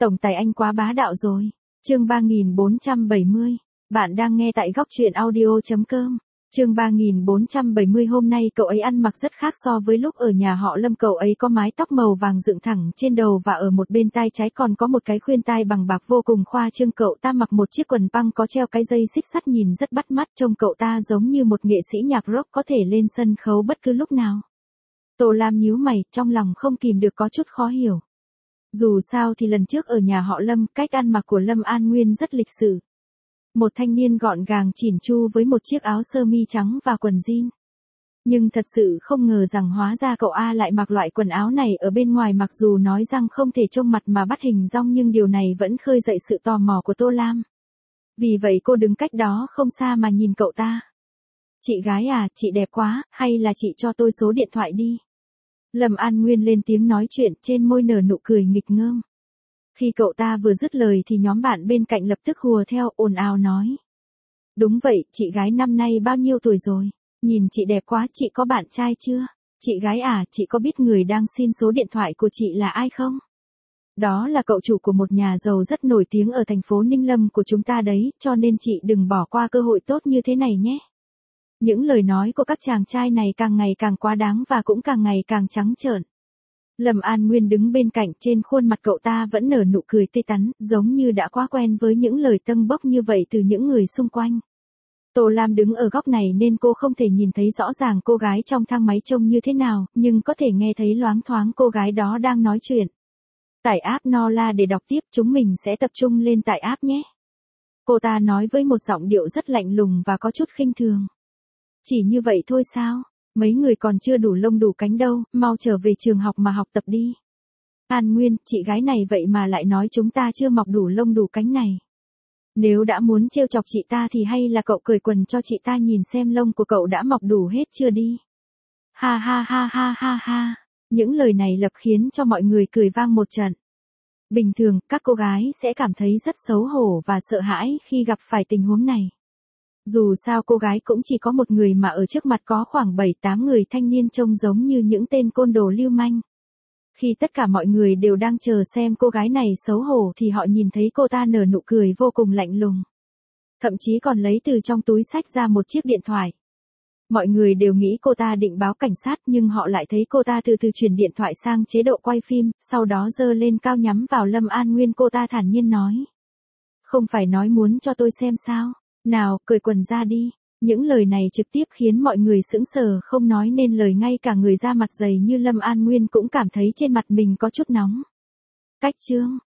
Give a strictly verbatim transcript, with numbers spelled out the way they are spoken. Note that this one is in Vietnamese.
Tổng tài anh quá bá đạo rồi. Chương ba nghìn bốn trăm bảy mươi. Bạn đang nghe tại góc truyện audio chấm com. Chương ba nghìn bốn trăm bảy mươi. Hôm nay cậu ấy ăn mặc rất khác so với lúc ở nhà họ Lâm. Cậu ấy có mái tóc màu vàng dựng thẳng trên đầu và ở một bên tai trái còn có một cái khuyên tai bằng bạc vô cùng khoa trương. Cậu ta mặc một chiếc quần băng có treo cái dây xích sắt nhìn rất bắt mắt. Trông cậu ta giống như một nghệ sĩ nhạc rock có thể lên sân khấu bất cứ lúc nào. Tô Lam nhíu mày, trong lòng không kìm được có chút khó hiểu. Dù sao thì lần trước ở nhà họ Lâm, cách ăn mặc của Lâm An Nguyên rất lịch sự. Một thanh niên gọn gàng chỉn chu với một chiếc áo sơ mi trắng và quần jean. Nhưng thật sự không ngờ rằng hóa ra cậu A lại mặc loại quần áo này ở bên ngoài, mặc dù nói rằng không thể trông mặt mà bắt hình dong nhưng điều này vẫn khơi dậy sự tò mò của Tô Lam. Vì vậy cô đứng cách đó không xa mà nhìn cậu ta. Chị gái à, chị đẹp quá, hay là chị cho tôi số điện thoại đi. Lâm An Nguyên lên tiếng nói chuyện, trên môi nở nụ cười nghịch ngợm. Khi cậu ta vừa dứt lời thì nhóm bạn bên cạnh lập tức hùa theo, ồn ào nói. Đúng vậy, chị gái năm nay bao nhiêu tuổi rồi? Nhìn chị đẹp quá, chị có bạn trai chưa? Chị gái à, chị có biết người đang xin số điện thoại của chị là ai không? Đó là cậu chủ của một nhà giàu rất nổi tiếng ở thành phố Ninh Lâm của chúng ta đấy, cho nên chị đừng bỏ qua cơ hội tốt như thế này nhé. Những lời nói của các chàng trai này càng ngày càng quá đáng và cũng càng ngày càng trắng trợn. Lâm An Nguyên đứng bên cạnh, trên khuôn mặt cậu ta vẫn nở nụ cười tươi tắn, giống như đã quá quen với những lời tâng bốc như vậy từ những người xung quanh. Tô Lam đứng ở góc này nên cô không thể nhìn thấy rõ ràng cô gái trong thang máy trông như thế nào, nhưng có thể nghe thấy loáng thoáng cô gái đó đang nói chuyện. Tải app Nola để đọc tiếp, chúng mình sẽ tập trung lên tải app nhé. Cô ta nói với một giọng điệu rất lạnh lùng và có chút khinh thường. Chỉ như vậy thôi sao? Mấy người còn chưa đủ lông đủ cánh đâu, mau trở về trường học mà học tập đi. An Nguyên, chị gái này vậy mà lại nói chúng ta chưa mọc đủ lông đủ cánh này. Nếu đã muốn trêu chọc chị ta thì hay là cậu cởi quần cho chị ta nhìn xem lông của cậu đã mọc đủ hết chưa đi. Ha ha ha ha ha ha. Những lời này lập khiến cho mọi người cười vang một trận. Bình thường, các cô gái sẽ cảm thấy rất xấu hổ và sợ hãi khi gặp phải tình huống này. Dù sao cô gái cũng chỉ có một người mà ở trước mặt có khoảng bảy tám người thanh niên trông giống như những tên côn đồ lưu manh. Khi tất cả mọi người đều đang chờ xem cô gái này xấu hổ thì họ nhìn thấy cô ta nở nụ cười vô cùng lạnh lùng. Thậm chí còn lấy từ trong túi xách ra một chiếc điện thoại. Mọi người đều nghĩ cô ta định báo cảnh sát nhưng họ lại thấy cô ta từ từ chuyển điện thoại sang chế độ quay phim, sau đó giơ lên cao nhắm vào Lâm An Nguyên. Cô ta thản nhiên nói. Không phải nói muốn cho tôi xem sao? Nào, cởi quần ra đi. Những lời này trực tiếp khiến mọi người sững sờ không nói nên lời, ngay cả người da mặt dày như Lâm An Nguyên cũng cảm thấy trên mặt mình có chút nóng. Cách chương.